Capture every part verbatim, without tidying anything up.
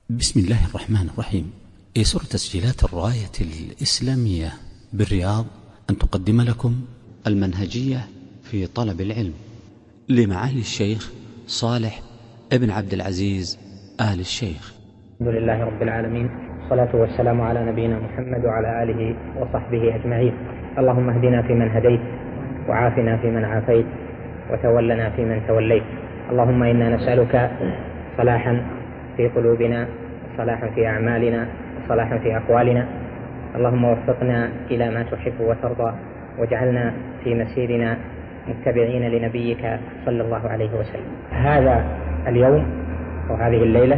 بسم الله الرحمن الرحيم. يسر تسجيلات الراية الإسلامية بالرياض أن تقدم لكم المنهجية في طلب العلم لمعالي الشيخ صالح ابن عبد العزيز آل الشيخ. الحمد لله رب العالمين، والصلاة والسلام على نبينا محمد وعلى آله وصحبه أجمعين. اللهم اهدنا فيمن هديت، وعافنا فيمن عافيت، وتولنا فيمن توليت. اللهم إنا نسألك صلاحا في قلوبنا، وصلاحا في أعمالنا، وصلاحا في أقوالنا. اللهم وفقنا إلى ما تحب وترضى، واجعلنا في مسيرنا متبعين لنبيك صلى الله عليه وسلم. هذا اليوم وهذه الليلة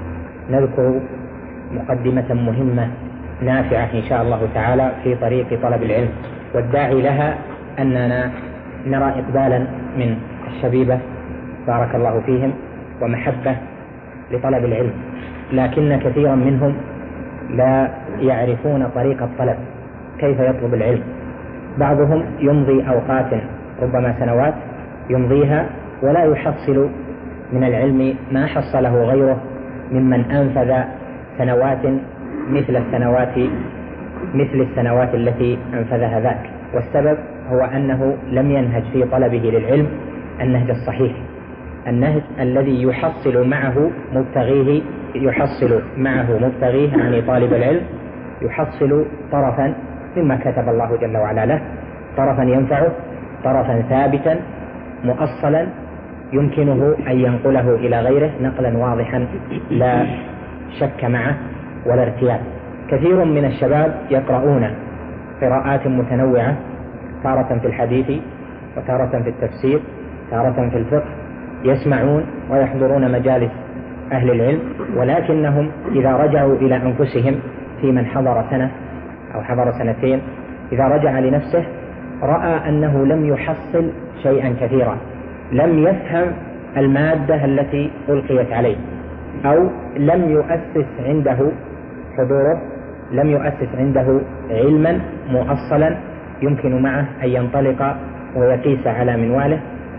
نذكر مقدمة مهمة نافعة إن شاء الله تعالى في طريق طلب العلم، والداعي لها أننا نرى إقبالا من الشبيبة بارك الله فيهم ومحبة لطلب العلم، لكن كثيرا منهم لا يعرفون طريق الطلب، كيف يطلب العلم. بعضهم يمضي أوقات ربما سنوات يمضيها ولا يحصل من العلم ما حصله غيره ممن أنفذ سنوات مثل السنوات مثل السنوات التي أنفذها ذاك. والسبب هو أنه لم ينهج في طلبه للعلم النهج الصحيح، النهج الذي يحصل معه مبتغيه يحصل معه مبتغيه يعني طالب العلم يحصل طرفا مما كتب الله جل وعلا له، طرفا ينفعه، طرفا ثابتا مؤصلا يمكنه أن ينقله إلى غيره نقلا واضحا لا شك معه ولا ارتياب. كثير من الشباب يقرؤون قراءات متنوعة، تارة في الحديث، وتارة في التفسير، تارة في الفقه، يسمعون ويحضرون مجالس أهل العلم، ولكنهم إذا رجعوا إلى أنفسهم في من حضر سنة أو حضر سنتين، إذا رجع لنفسه رأى أنه لم يحصل شيئا كثيرا، لم يفهم المادة التي ألقيت عليه، أو لم يؤسس عنده حضوره، لم يؤسس عنده علما مؤصلا يمكن معه أن ينطلق ويقيس على منواله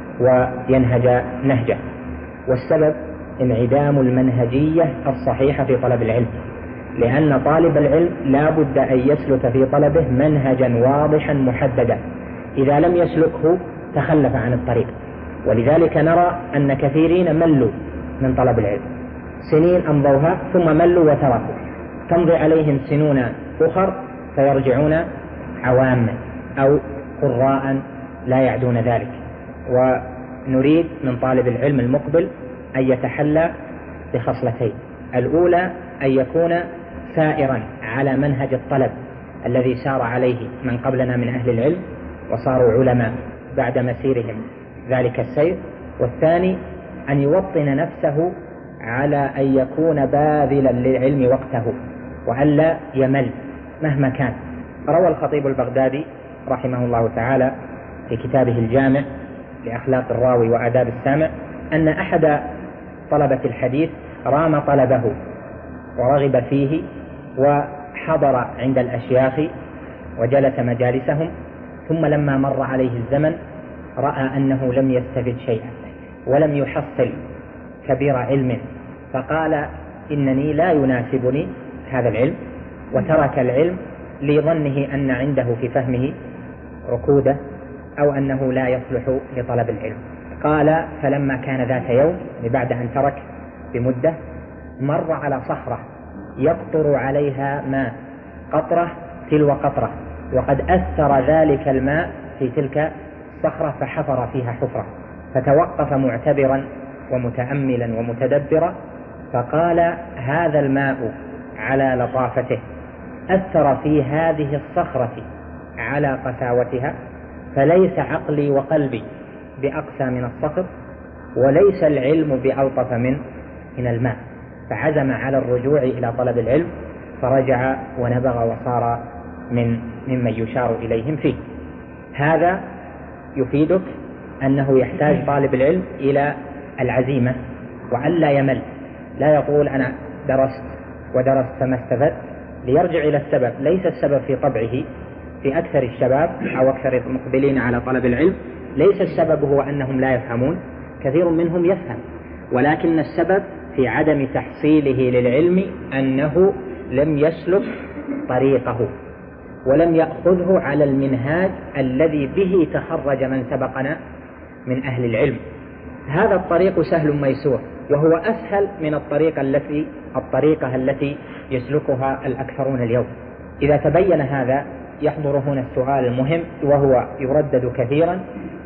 وينهج نهجه. والسبب انعدام المنهجية الصحيحة في طلب العلم، لأن طالب العلم لا بد أن يسلك في طلبه منهجا واضحا محددا، إذا لم يسلكه تخلف عن الطريق. ولذلك نرى أن كثيرين ملوا من طلب العلم، سنين أمضوها ثم ملوا وتركوا، تمضي عليهم سنون أخر فيرجعون عواما أو قراء لا يعدون ذلك. ونريد من طالب العلم المقبل أن يتحلى بخصلتين: الأولى أن يكون سائرا على منهج الطلب الذي سار عليه من قبلنا من أهل العلم وصاروا علماء بعد مسيرهم ذلك السير. والثاني أن يوطن نفسه على أن يكون باذلا للعلم وقته وألا يمل مهما كان. روى الخطيب البغدادي رحمه الله تعالى في كتابه الجامع لأخلاق الراوي وآداب السامع أن أحد طلبة الحديث رام طلبه ورغب فيه وحضر عند الأشياخ وجلس مجالسهم، ثم لما مر عليه الزمن رأى أنه لم يستفد شيئا ولم يحصل كبير علم، فقال إنني لا يناسبني هذا العلم، وترك العلم لظنه أن عنده في فهمه ركودة أو أنه لا يصلح لطلب العلم. قال فلما كان ذات يوم بعد أن ترك بمدة مر على صخرة يقطر عليها ماء قطرة تلو قطرة، وقد أثر ذلك الماء في تلك الصخرة فحفر فيها حفرة، فتوقف معتبرا ومتأملا ومتدبرا فقال هذا الماء على لطافته أثر في هذه الصخرة على قساوتها، فليس عقلي وقلبي بأقسى من الصخر، وليس العلم بألطف من من الماء. فعزم على الرجوع إلى طلب العلم، فرجع ونبغ وصار من ممن يشار إليهم فيه. هذا يفيدك أنه يحتاج طالب العلم إلى العزيمة وألا يمل، لا يقول أنا درست ودرست فما استفدت، ليرجع إلى السبب. ليس السبب في طبعه في أكثر الشباب أو أكثر المقبلين على طلب العلم، ليس السبب هو أنهم لا يفهمون، كثير منهم يفهم، ولكن السبب في عدم تحصيله للعلم أنه لم يسلك طريقه ولم يأخذه على المنهاج الذي به تخرج من سبقنا من أهل العلم. هذا الطريق سهل ميسور، وهو أسهل من الطريقة التي الطريقة التي يسلكها الأكثرون اليوم. إذا تبين هذا يحضر هنا السؤال المهم، وهو يردد كثيرا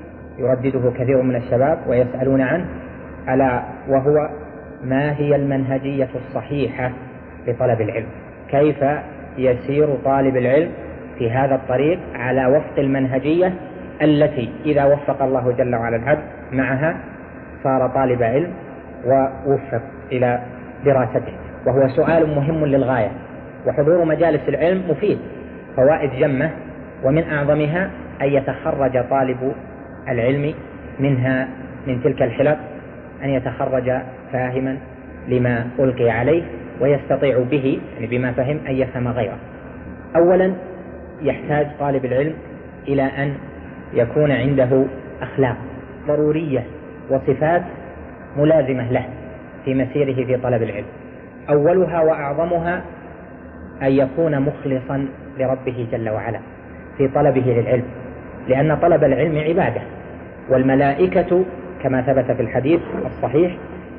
يردده كثير من الشباب ويسألون عنه، ألا وهو: ما هي المنهجية الصحيحة لطلب العلم؟ كيف يسير طالب العلم في هذا الطريق على وفق المنهجية التي إذا وفق الله جل وعلا العبد معها صار طالب علم ووفق إلى دراسته؟ وهو سؤال مهم للغاية، وحضور مجالس العلم مفيد، فوائد جمة، ومن أعظمها أن يتخرج طالب العلم منها من تلك الحلق أن يتخرج فاهما لما ألقي عليه، ويستطيع به يعني بما فهم أن يفهم غيره. أولا يحتاج طالب العلم إلى أن يكون عنده أخلاق ضرورية وصفات ملازمة له في مسيره في طلب العلم. أولها وأعظمها أن يكون مخلصا لربه جل وعلا في طلبه للعلم، لأن طلب العلم عبادة، والملائكة كما ثبت في الحديث الصحيح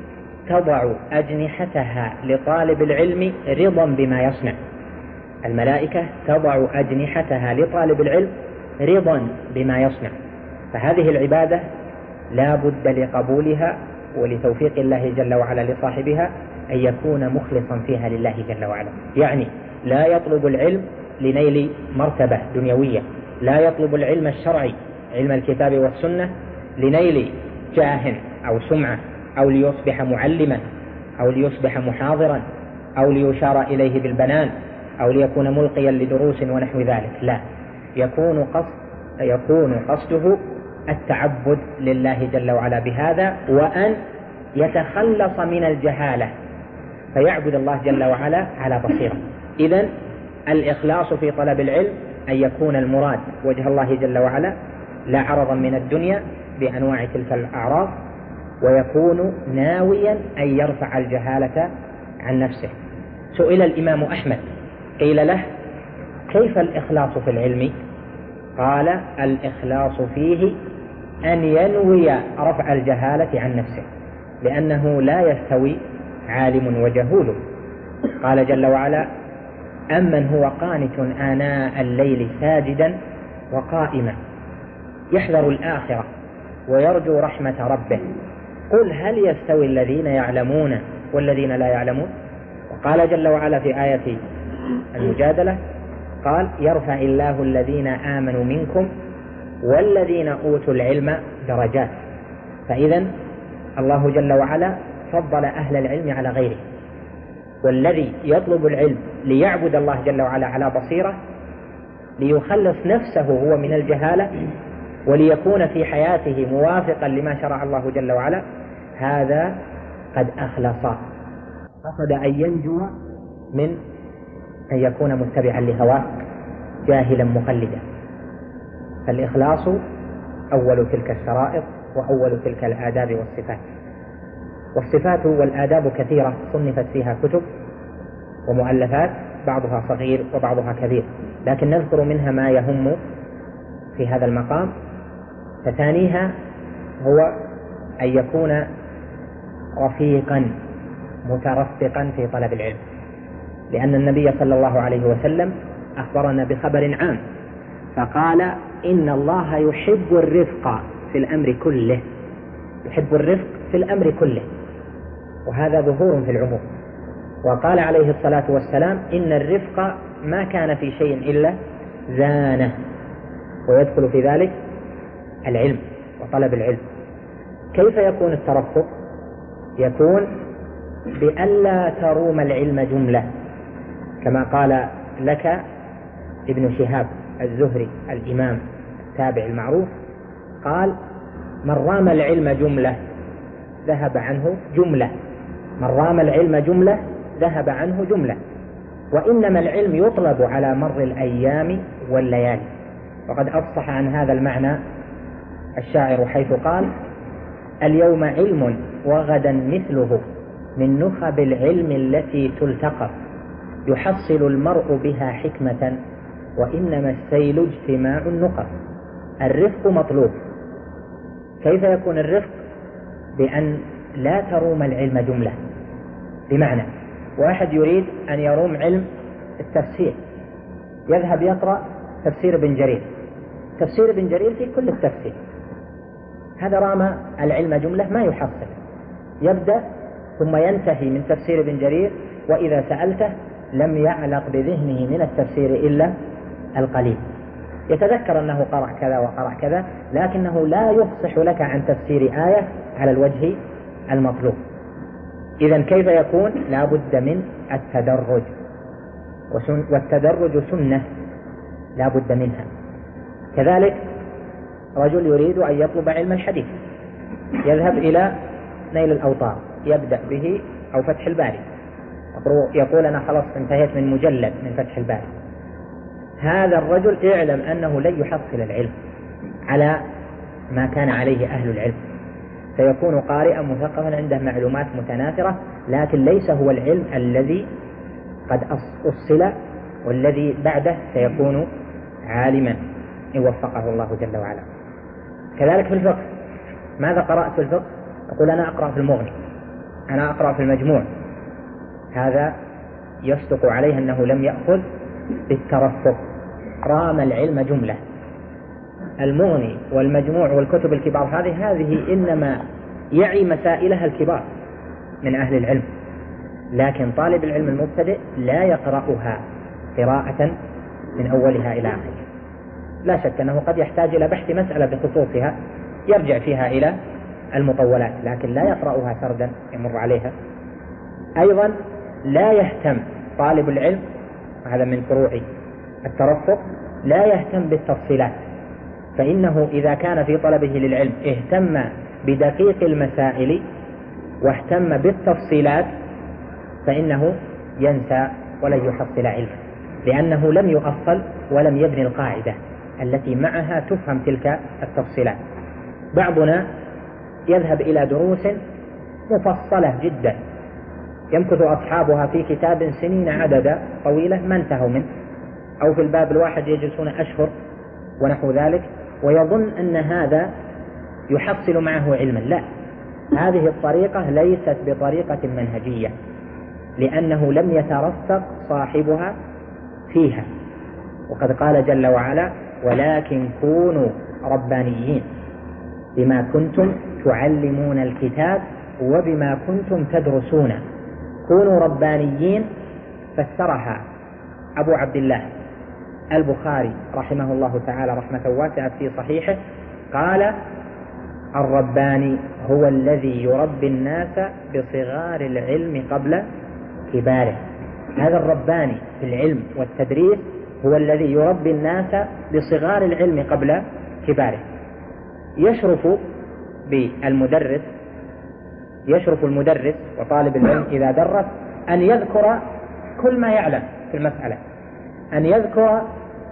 تضع أجنحتها لطالب العلم رضا بما يصنع. الملائكة تضع أجنحتها لطالب العلم رضا بما يصنع، فهذه العبادة لا بد لقبولها ولتوفيق الله جل وعلا لصاحبها أن يكون مخلصا فيها لله جل وعلا. يعني لا يطلب العلم لنيل مرتبة دنيوية، لا يطلب العلم الشرعي علم الكتاب والسنة لنيل جاه أو سمعة، أو ليصبح معلما، أو ليصبح محاضرا، أو ليشار إليه بالبنان، أو ليكون ملقيا لدروس ونحو ذلك. لا، يكون قصد يكون قصده التعبد لله جل وعلا بهذا، وأن يتخلص من الجهالة فيعبد الله جل وعلا على بصيرة. إذن الإخلاص في طلب العلم أن يكون المراد وجه الله جل وعلا لا عرضا من الدنيا بأنواع تلك الأعراض، ويكون ناويا أن يرفع الجهالة عن نفسه. سئل الإمام أحمد قيل له: كيف الإخلاص في العلم؟ قال: الإخلاص فيه أن ينوي رفع الجهالة عن نفسه، لأنه لا يستوي عالم وجهول. قال جل وعلا: أمن هو قانت آناء الليل ساجدا وقائما يحذر الآخرة ويرجو رحمة ربه قل هل يستوي الذين يعلمون والذين لا يعلمون. وقال جل وعلا في آية المجادلة قال: يرفع الله الذين آمنوا منكم والذين أوتوا العلم درجات. فإذا الله جل وعلا فضل أهل العلم على غيره، والذي يطلب العلم ليعبد الله جل وعلا على بصيرة ليخلص نفسه هو من الجهالة وليكون في حياته موافقا لما شرع الله جل وعلا، هذا قد أخلص، قصد أن ينجو من أن يكون متبعا لهواه جاهلا مقلدا. فالإخلاص أول تلك الشرائط وأول تلك الآداب والصفات. والصفات والآداب كثيرة صنفت فيها كتب ومؤلفات، بعضها صغير وبعضها كبير، لكن نذكر منها ما يهم في هذا المقام. فثانيها هو أن يكون رفيقا مترفقا في طلب العلم، لأن النبي صلى الله عليه وسلم أخبرنا بخبر عام فقال: إن الله يحب الرفق في الأمر كله. يحب الرفق في الأمر كله، وهذا ظهور في العموم. وقال عليه الصلاة والسلام: إن الرفق ما كان في شيء إلا زانه، ويدخل في ذلك العلم وطلب العلم. كيف يكون الترفق؟ يكون بألا تروم العلم جملة، كما قال لك ابن شهاب الزهري الإمام التابع المعروف، قال: من رام العلم جملة ذهب عنه جملة، من رام العلم جملة ذهب عنه جملة، وإنما العلم يطلب على مر الأيام والليالي. وقد أفصح عن هذا المعنى الشاعر حيث قال: اليوم علم وغدا مثله من نخب العلم التي تلتقط يحصل المرء بها حكمة، وإنما السيل اجتماع النقب. الرفق مطلوب. كيف يكون الرفق؟ بأن لا تروم العلم جملة. بمعنى واحد يريد أن يروم علم التفسير، يذهب يقرأ تفسير ابن جرير، تفسير ابن جرير في كل التفسير، هذا رام العلم جملة ما يحصل. يبدأ ثم ينتهي من تفسير ابن جرير، وإذا سألته لم يعلق بذهنه من التفسير إلا القليل. يتذكر أنه قرأ كذا وقرأ كذا، لكنه لا يفصح لك عن تفسير آية على الوجه المطلوب. إذن كيف يكون؟ لا بد من التدرج، والتدرج سنة لا بد منها. كذلك رجل يريد أن يطلب علم الحديث، يذهب إلى نيل الأوطار، يبدأ به أو فتح الباري، يقول أنا خلاص انتهيت من مجلد من فتح الباري. هذا الرجل اعلم أنه لن يحصل العلم على ما كان عليه أهل العلم، سيكون قارئا مثقفا عنده معلومات متناثرة، لكن ليس هو العلم الذي قد أصل، والذي بعده سيكون عالما إن وفقه الله جل وعلا. كذلك في الفقه، ماذا قرأت في الفقه؟ أقول أنا أقرأ في المغني، أنا أقرأ في المجموع، هذا يصدق عليه أنه لم يأخذ بالترفق، رام العلم جملة. المغني والمجموع والكتب الكبار هذه هذه إنما يعي مسائلها الكبار من أهل العلم، لكن طالب العلم المبتدئ لا يقرأها قراءة من أولها إلى آخرها. لا شك أنه قد يحتاج إلى بحث مسألة بخصوصها يرجع فيها إلى المطولات، لكن لا يقرأها سردا يمر عليها. أيضا لا يهتم طالب العلم، هذا من فروع الترفق، لا يهتم بالتفصيلات، فإنه إذا كان في طلبه للعلم اهتم بدقيق المسائل واهتم بالتفصيلات فإنه ينسى ولن يحصل علما، لأنه لم يؤصل ولم يبني القاعدة التي معها تفهم تلك التفصيلات. بعضنا يذهب إلى دروس مفصلة جدا يمكث أصحابها في كتاب سنين عددا طويلة ما انتهوا منه، أو في الباب الواحد يجلسون أشهر ونحو ذلك، ويظن أن هذا يحصل معه علما. لا، هذه الطريقة ليست بطريقة منهجية، لأنه لم يترفق صاحبها فيها. وقد قال جل وعلا: ولكن كونوا ربانيين بما كنتم تعلمون الكتاب وبما كنتم تدرسون. كونوا ربانيين فسرها أبو عبد الله البخاري رحمه الله تعالى رحمة واسعة في صحيحه، قال: الرباني هو الذي يربي الناس بصغار العلم قبل كباره. هذا الرباني في العلم والتدريس هو الذي يربي الناس بصغار العلم قبل كباره. يشرف بالمدرس يشرف المدرس وطالب العلم إذا درس أن يذكر كل ما يعلم في المسألة، أن يذكر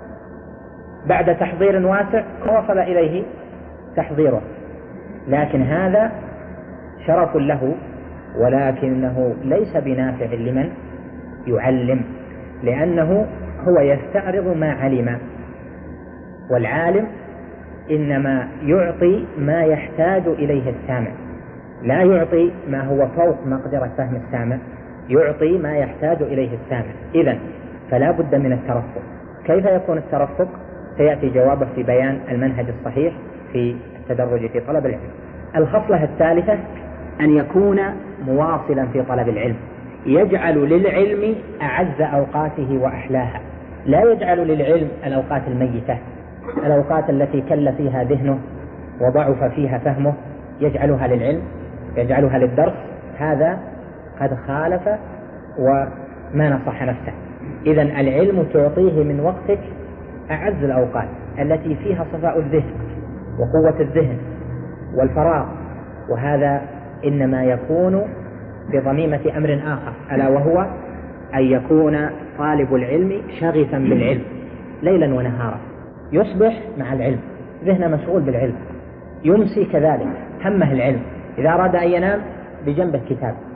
بعد تحضير واسع وصل إليه تحضيره، لكن هذا شرف له، ولكنه ليس بنافع لمن يعلم، لأنه هو يستعرض ما علم، والعالم إنما يعطي ما يحتاج إليه السامع، لا يعطي ما هو فوق مقدرة فهم السامع، يعطي ما يحتاج إليه السامع. إذن فلا بد من الترفق. كيف يكون الترفق؟ سيأتي جوابه في بيان المنهج الصحيح في التدرج في طلب العلم. الخصلة الثالثة أن يكون مواصلا في طلب العلم، يجعل للعلم أعز أوقاته وأحلاها، لا يجعل للعلم الأوقات الميتة، الأوقات التي كل فيها ذهنه وضعف فيها فهمه يجعلها للعلم، يجعلها للدرس. هذا قد خالف وما نصح نفسه. إذن العلم تعطيه من وقتك أعز الأوقات التي فيها صفاء الذهن وقوة الذهن والفراغ، وهذا إنما يكون بضميمة أمر آخر، ألا وهو أن يكون طالب العلم شغفا بالعلم ليلا ونهارا، يصبح مع العلم ذهنه مشغول بالعلم، يمسي كذلك همه العلم، إذا أراد أن ينام بجنبه كتاب،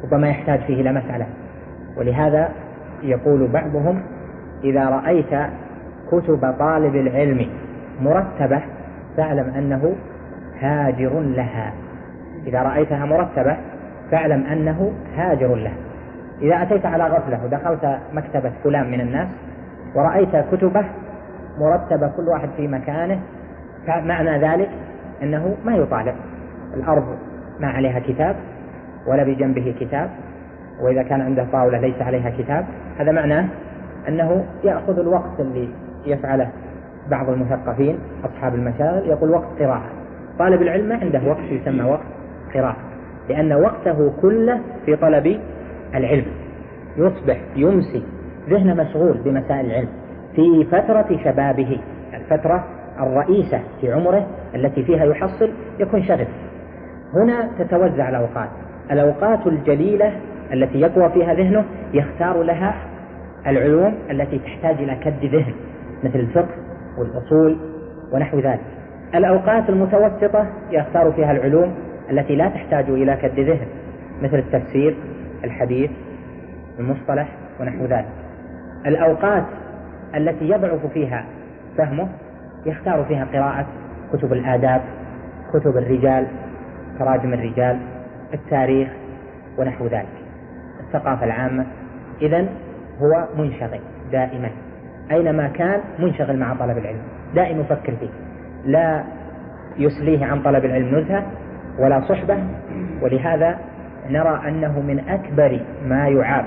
ربما يحتاج فيه إلى مسألة. ولهذا يقول بعضهم: إذا رأيت كتب طالب العلم مرتبة فاعلم أنه هاجر لها. إذا رأيتها مرتبة فاعلم أنه هاجر لها. إذا أتيت على غفلة ودخلت مكتبة فلان من الناس ورأيت كتبه مرتبة كل واحد في مكانه، فمعنى ذلك أنه ما يطالب. الأرض ما عليها كتاب ولا بجنبه كتاب، وإذا كان عنده طاولة ليس عليها كتاب، هذا معناه أنه يأخذ الوقت اللي يفعله بعض المثقفين أصحاب المشاغل، يقول وقت قراءة. طالب العلم ما عنده وقت يسمى وقت قراءة، لأن وقته كله في طلب العلم. يصبح يمسي ذهنه مشغول بمسائل العلم في فترة شبابه، الفترة الرئيسة في عمره التي فيها يحصل، يكون شغف. هنا تتوزع الأوقات. الأوقات الجليلة التي يقوى فيها ذهنه يختار لها العلوم التي تحتاج إلى كد ذهن، مثل الفقه والأصول ونحو ذلك. الأوقات المتوسطة يختار فيها العلوم التي لا تحتاج إلى كد ذهن، مثل التفسير، الحديث، المصطلح ونحو ذلك. الأوقات التي يضعف فيها فهمه يختار فيها قراءة كتب الآداب، كتب الرجال، تراجم الرجال، التاريخ ونحو ذلك، الثقافة العامة. إذن هو منشغل دائما، أينما كان منشغل مع طلب العلم، دائما يفكر فيه، لا يسليه عن طلب العلم نزهة ولا صحبة. ولهذا نرى أنه من أكبر ما يعاب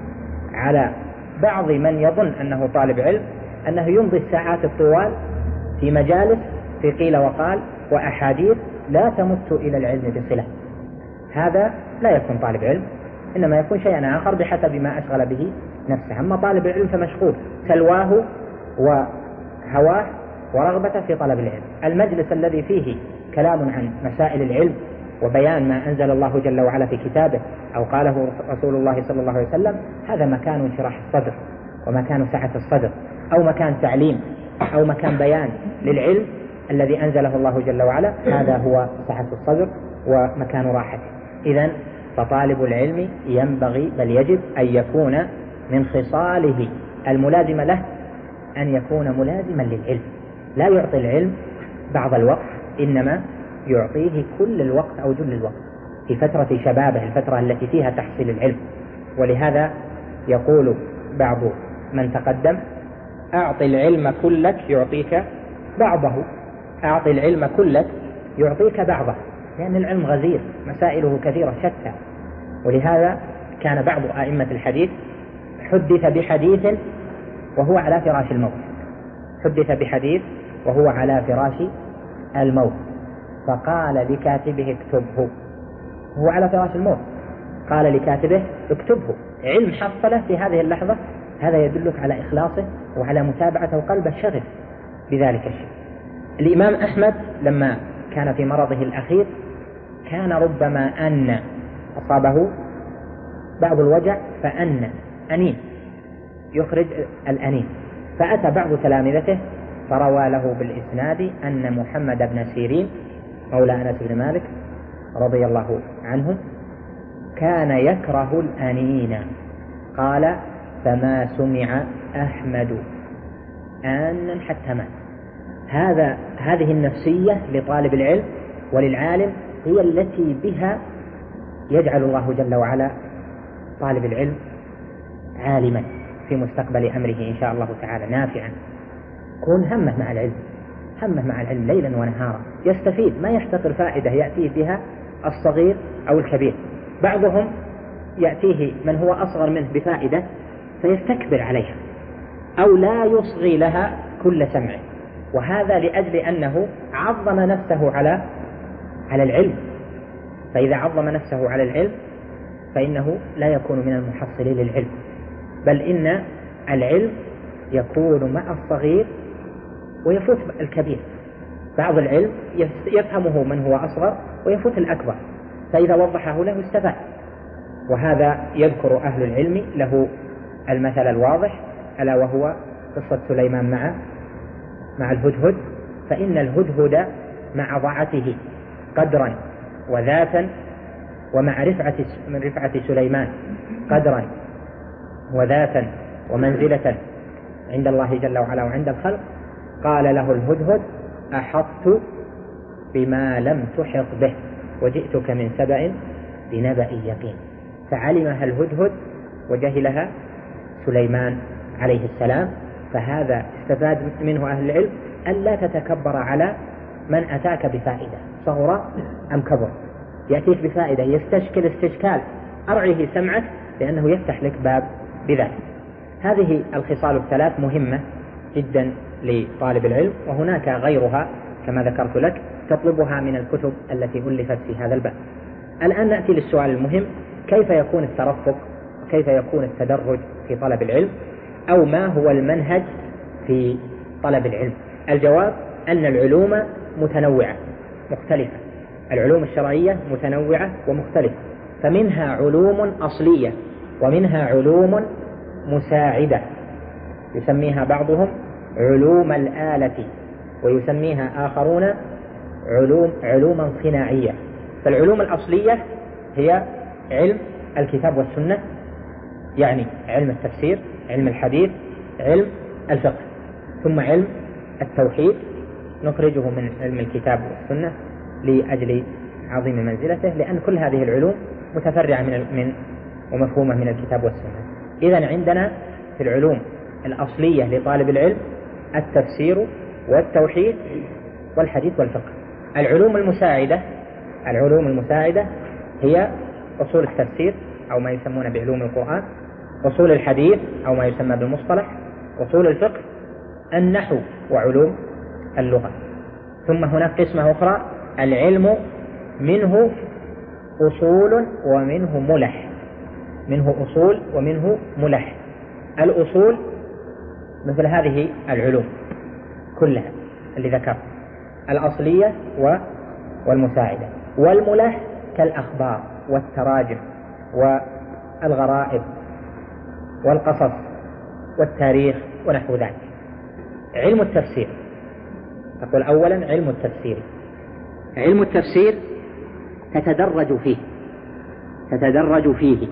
على بعض من يظن أنه طالب علم أنه يمضي الساعات الطوال في مجالس في قيل وقال وأحاديث لا تمت إلى العلم بصلة. هذا لا يكون طالب علم، إنما يكون شيئا آخر بحسب ما أشغل به نفسه. أما طالب العلم فمشغول، سلواه وهواه ورغبته في طلب العلم. المجلس الذي فيه كلام عن مسائل العلم وبيان ما أنزل الله جل وعلا في كتابه أو قاله رسول الله صلى الله عليه وسلم، هذا مكان انشراح الصدر ومكان سعة الصدر، أو مكان تعليم أو مكان بيان للعلم الذي أنزله الله جل وعلا. هذا هو سعة الصدر ومكان راحته. إذن فطالب العلم ينبغي بل يجب أن يكون من خصاله الملازمة له أن يكون ملازما للعلم، لا يعطي العلم بعض الوقت، إنما يعطيه كل الوقت أو جل الوقت في فترة شبابه، الفترة التي فيها تحصيل العلم. ولهذا يقول بعض من تقدم: أعطي العلم كلك يعطيك بعضه، أعطي العلم كلك يعطيك بعضه، لأن العلم غزير، مسائله كثيرة شتى. ولهذا كان بعض أئمة الحديث حدث بحديث وهو على فراش الموت، حدث بحديث وهو على فراش الموت، فقال لكاتبه اكتبه، هو على فراش الموت قال لكاتبه اكتبه. علم حصله في هذه اللحظة، هذا يدلك على إخلاصه وعلى متابعته وقلبه شغف بذلك الشيء. الإمام أحمد لما كان في مرضه الأخير كان ربما أن أصابه بعض الوجع فأن أنين يخرج الأنين، فأتى بعض تلامذته فروى له بالإسناد أن محمد بن سيرين مولى أنس بن مالك رضي الله عنه كان يكره الأنين، قال: فما سمع أحمد آنا حتى مات. هذا هذه النفسية لطالب العلم وللعالم هي التي بها يجعل الله جل وعلا طالب العلم عالما في مستقبل أمره إن شاء الله تعالى، نافعا. كون همه مع العلم، همه مع العلم ليلا ونهارا، يستفيد، ما يحتقر فائدة يأتيه بها الصغير أو الكبير. بعضهم يأتيه من هو أصغر منه بفائدة فيستكبر عليها أو لا يصغي لها كل سمعه، وهذا لأجل أنه عظم نفسه على على العلم. فإذا عظم نفسه على العلم فإنه لا يكون من المحصلين للعلم، بل إن العلم يكون مع الصغير ويفوت الكبير. بعض العلم يفهمه من هو أصغر ويفوت الأكبر، فإذا وضحه له استفاد. وهذا يذكر أهل العلم له المثل الواضح، ألا وهو قصة سليمان مع مع الهدهد. فإن الهدهد مع ضعته قدرا وذاتا ومع رفعة من رفعة سليمان قدرا وذاتا ومنزلة عند الله جل وعلا وعند الخلق، قال له الهدهد: أحطت بما لم تحط به وجئتك من سبأ بنبأ يقين. فعلمها الهدهد وجهلها سليمان عليه السلام. فهذا استفاد منه أهل العلم ألا تتكبر على من أتاك بفائدة صغر أم كبر. يأتيك بفائدة يستشكل استشكال أرعه سمعك لأنه يفتح لك باب بذلك. هذه الخصال الثلاث مهمة جدا لطالب العلم، وهناك غيرها كما ذكرت لك تطلبها من الكتب التي ألفت في هذا الباب. الآن نأتي للسؤال المهم: كيف يكون الترفق وكيف يكون التدرج في طلب العلم، أو ما هو المنهج في طلب العلم؟ الجواب أن العلوم متنوعة مختلفة، العلوم الشرعية متنوعة ومختلفة، فمنها علوم أصلية ومنها علوم مساعدة يسميها بعضهم علوم الآلة، ويسميها آخرون علوم علوما صناعية. فالعلوم الأصلية هي علم الكتاب والسنة، يعني علم التفسير، علم الحديث، علم الفقه، ثم علم التوحيد نخرجه من علم الكتاب والسنة لأجل عظيم منزلته، لأن كل هذه العلوم متفرعة من من ومفهومة من الكتاب والسنة. إذن عندنا في العلوم الأصلية لطالب العلم التفسير والتوحيد والحديث والفقه. العلوم المساعدة العلوم المساعدة هي أصول التفسير أو ما يسمون بعلوم القرآن، أصول الحديث أو ما يسمى بالمصطلح، أصول الفقه، النحو وعلوم اللغة. ثم هناك قسمة أخرى العلم منه أصول ومنه ملح، منه أصول ومنه ملح. الأصول مثل هذه العلوم كلها اللي ذكرت، الأصلية والمساعدة، والملح كالأخبار والتراجم والغرائب والقصص والتاريخ ونحو ذلك. علم التفسير، أقول أولا علم التفسير. علم التفسير تتدرج فيه تتدرج فيه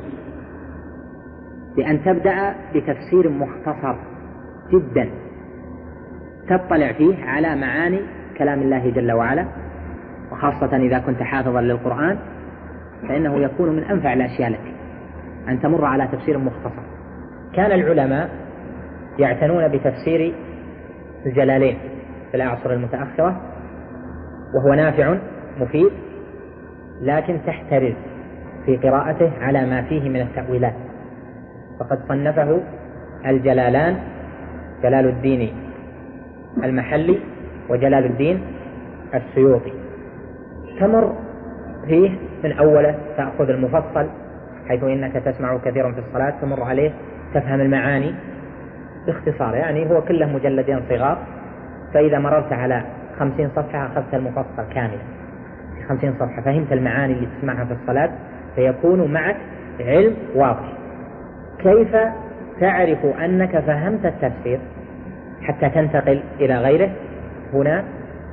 بأن تبدأ بتفسير مختصر جدا تطلع فيه على معاني كلام الله جل وعلا، وخاصة إذا كنت حافظا للقرآن فإنه يكون من أنفع الأشياء لك أن تمر على تفسير مختصر. كان العلماء يعتنون بتفسير الجلالين في الأعصر المتأخرة، وهو نافع مفيد، لكن تحترز في قراءته على ما فيه من التأويلات. فقد صنفه الجلالان جلال الدين المحلي وجلال الدين السيوطي. تمر فيه من أوله تأخذ المفصل حيث إنك تسمع كثيرا في الصلاة، تمر عليه تفهم المعاني باختصار، يعني هو كله مجلدين صغار، فإذا مررت على خمسين صفحة أخذت المفصل كاملا في خمسين صفحة، فهمت المعاني اللي تسمعها في الصلاة، فيكون معك علم واضح. كيف تعرف أنك فهمت التفسير حتى تنتقل إلى غيره؟ هنا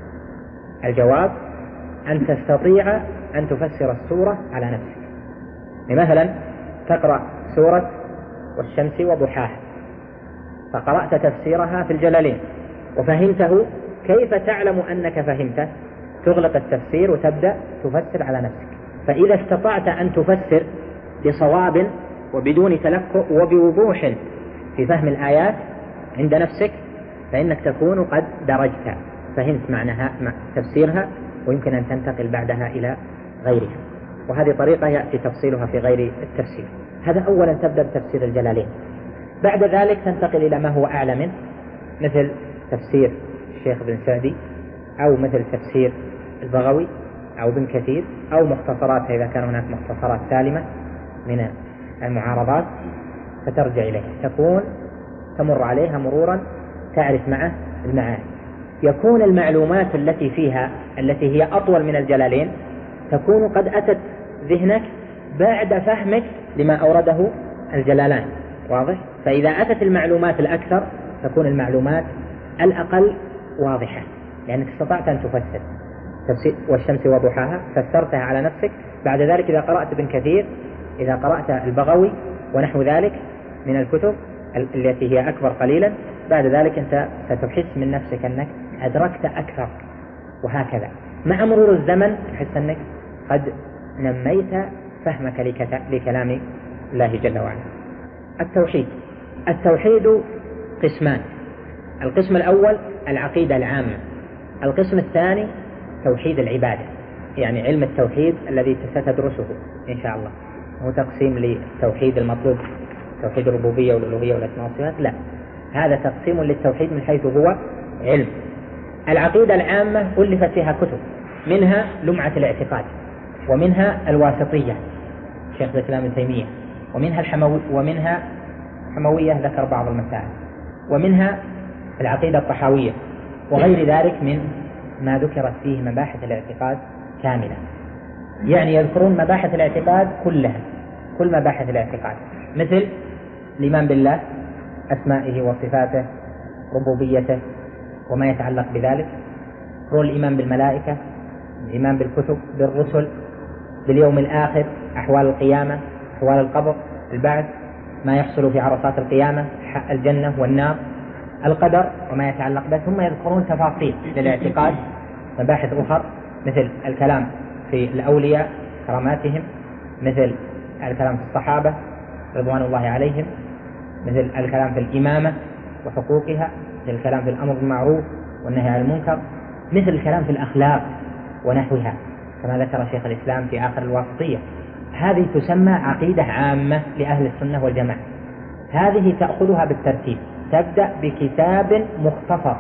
الجواب أن تستطيع أن تفسر السورة على نفسك. مثلا تقرأ سورة والشمس وضحاها، فقرأت تفسيرها في الجلالين وفهمته، كيف تعلم أنك فهمته؟ تغلق التفسير وتبدأ تفسر على نفسك. فإذا استطعت أن تفسر بصواب وبدون تلكؤ وبوضوح في فهم الآيات عند نفسك، فإنك تكون قد درجت، فهمت معناها تفسيرها، ويمكن أن تنتقل بعدها إلى غيرها. وهذه طريقة يأتي تفصيلها في غير التفسير. هذا أولا تبدأ بتفسير الجلالين. بعد ذلك تنتقل إلى ما هو أعلى منه، مثل تفسير الشيخ بن سعدي، أو مثل تفسير البغوي أو ابن كثير، أو مختصرات إذا كان هناك مختصرات سالمة من المعارضات، فترجع إليها، تكون تمر عليها مرورا تعرف معه المعاني. يكون المعلومات التي فيها التي هي أطول من الجلالين تكون قد أتت ذهنك بعد فهمك لما أورده الجلالان، واضح؟ فإذا أتت المعلومات الأكثر تكون المعلومات الأقل واضحة، لأنك استطعت أن تفسر تفسير والشمس وضحاها، فسرتها على نفسك بعد ذلك إذا قرأت ابن كثير، إذا قرأت البغوي ونحو ذلك من الكتب التي هي أكبر قليلا، بعد ذلك أنت ستحس من نفسك أنك أدركت أكثر، وهكذا مع مرور الزمن تحس أنك قد نميت فهمك لكلام الله جل وعلا. التوحيد التوحيد قسمان: القسم الأول العقيدة العامة، القسم الثاني توحيد العبادة، يعني علم التوحيد الذي ستدرسه إن شاء الله. هو تقسيم للتوحيد المطلوب توحيد الربوبية والألوهية والأسماء والصفات، لا، هذا تقسيم للتوحيد من حيث هو علم. العقيدة العامة ألفت فيها كتب، منها لمعة الاعتقاد، ومنها الواسطية شيخ الإسلام ابن تيمية، ومنها الحموي ومنها حموية ذكر بعض المسائل، ومنها العقيدة الطحاوية، وغير ذلك من ما ذكرت فيه مباحث الاعتقاد كاملة، يعني يذكرون مباحث الاعتقاد كلها، كل مباحث الاعتقاد، مثل الإيمان بالله، أسمائه وصفاته، ربوبيته وما يتعلق بذلك، رول الإيمان بالملائكة، الإيمان بالكتب، بالرسل، باليوم الآخر، أحوال القيامة، أحوال القبر، البعث، ما يحصل في عرصات القيامة، الجنة والنار، القدر وما يتعلق به. ثم يذكرون تفاصيل للاعتقاد، مباحث أخرى مثل الكلام في الأولياء كراماتهم، مثل الكلام في الصحابة رضوان الله عليهم، مثل الكلام في الإمامة وحقوقها، مثل الكلام في الأمر بالمعروف والنهي عن المنكر، مثل الكلام في الأخلاق ونحوها كما ذكر شيخ الإسلام في آخر الواسطية. هذه تسمى عقيدة عامة لأهل السنة والجماعة. هذه تأخذها بالترتيب، تبدأ بكتاب مختصر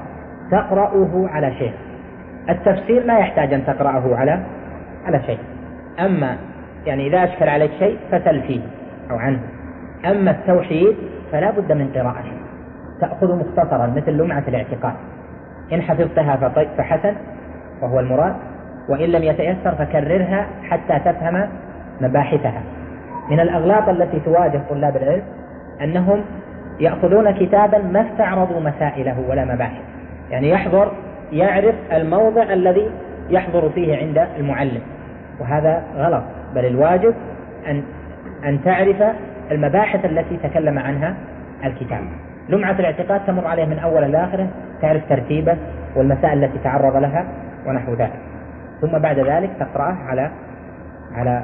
تقرأه على شيء. التفسير لا يحتاج أن تقرأه على على شيء، أما يعني إذا أشكل عليك شيء فسل فيه أو عنه. أما التوحيد فلا بد من قراءته، تأخذ مختصرا مثل لمعة الاعتقاد، إن حفظتها فحسن وهو المراد، وإن لم يتيسر فكررها حتى تفهم مباحثها. من الأغلاط التي تواجه طلاب العلم أنهم يأخذون كتابا ما استعرضوا مسائله ولا مباحث، يعني يحضر يعرف الموضع الذي يحضر فيه عند المعلم، وهذا غلط، بل الواجب أن أن تعرف المباحث التي تكلم عنها الكتاب. لمعة الاعتقاد تمر عليه من أول إلى آخره، تعرف ترتيبه والمسائل التي تعرض لها ونحو ذلك، ثم بعد ذلك تقرأه على على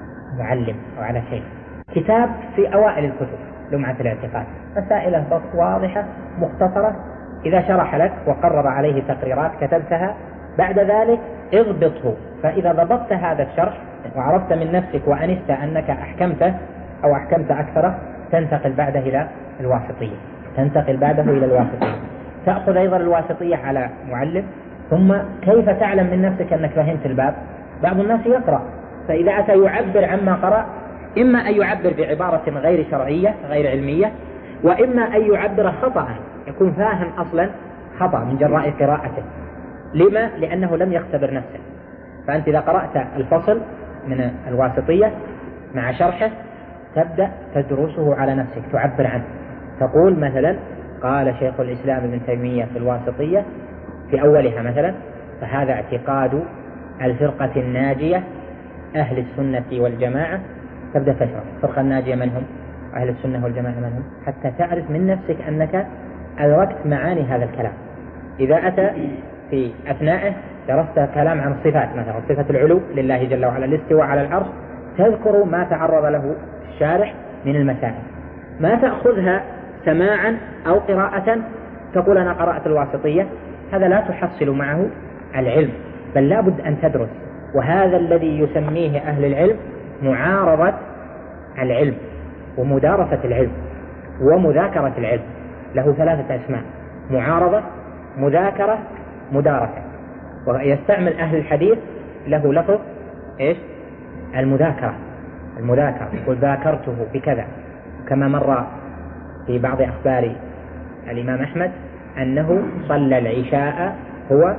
معلم أو على شيء. كتاب في أوائل الكتب لمعة الاعتقاد، مسائله واضحة مختصرة، إذا شرح لك وقرر عليه تقريرات كتبتها، بعد ذلك اضبطه، فإذا ضبطت هذا الشرح وعرفت من نفسك وأنست أنك أحكمته أو أحكمت أكثره، تنتقل بعده إلى الواسطية تنتقل بعده إلى الواسطية تأخذ أيضا الواسطية على معلم. ثم كيف تعلم من نفسك أنك فهمت الباب؟ بعض الناس يقرأ، فإذا أتى يعبر عما قرأ، إما أن يعبر بعبارة غير شرعية غير علمية، وإما أن يعبر خطأ، يكون فاهم أصلا خطأ من جراء قراءته. لما؟ لأنه لم يختبر نفسه. فأنت إذا قرأت الفصل من الواسطية مع شرحه تبدأ تدرسه على نفسك، تعبر عنه، تقول مثلا قال شيخ الإسلام ابن تيمية في الواسطية في أولها مثلا: فهذا اعتقاد الفرقة الناجية أهل السنة والجماعة. تبدأ تشرح الفرقة الناجية من هم، أهل السنة والجماعة من هم، حتى تعرف من نفسك أنك أدركت معاني هذا الكلام. إذا أتى في أثنائه درست كلام عن الصفات، مثلا صفة العلو لله جل وعلا، الاستواء على العرش، تذكر ما تعرض له الشارح من المسائل، ما تأخذها سماعا أو قراءة تقول أنا قرأت الواسطية، هذا لا تحصل معه العلم، بل لا بد أن تدرس. وهذا الذي يسميه أهل العلم معارضة العلم ومدارسة العلم ومذاكرة العلم. له ثلاثة أسماء: معارضة، مذاكرة، مدارسة. ويستعمل أهل الحديث له لفظ إيش؟ المذاكرة. المذاكرة يقول ذاكرته بكذا، كما مر في بعض أخبار الإمام أحمد أنه صلى العشاء هو